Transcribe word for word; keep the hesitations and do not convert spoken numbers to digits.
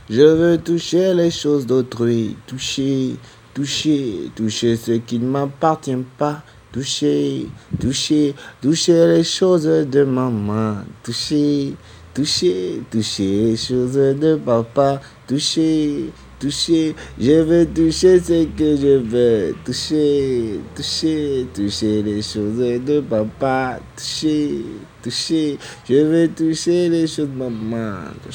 Je veux toucher les choses d'autrui, toucher, toucher, toucher ce qui ne m'appartient pas. Toucher, toucher, toucher les choses de maman. Toucher, toucher, toucher les choses de papa. Toucher, toucher, je veux toucher ce que je veux. Toucher, toucher, toucher les choses de papa. Toucher, toucher, je veux toucher les choses de maman.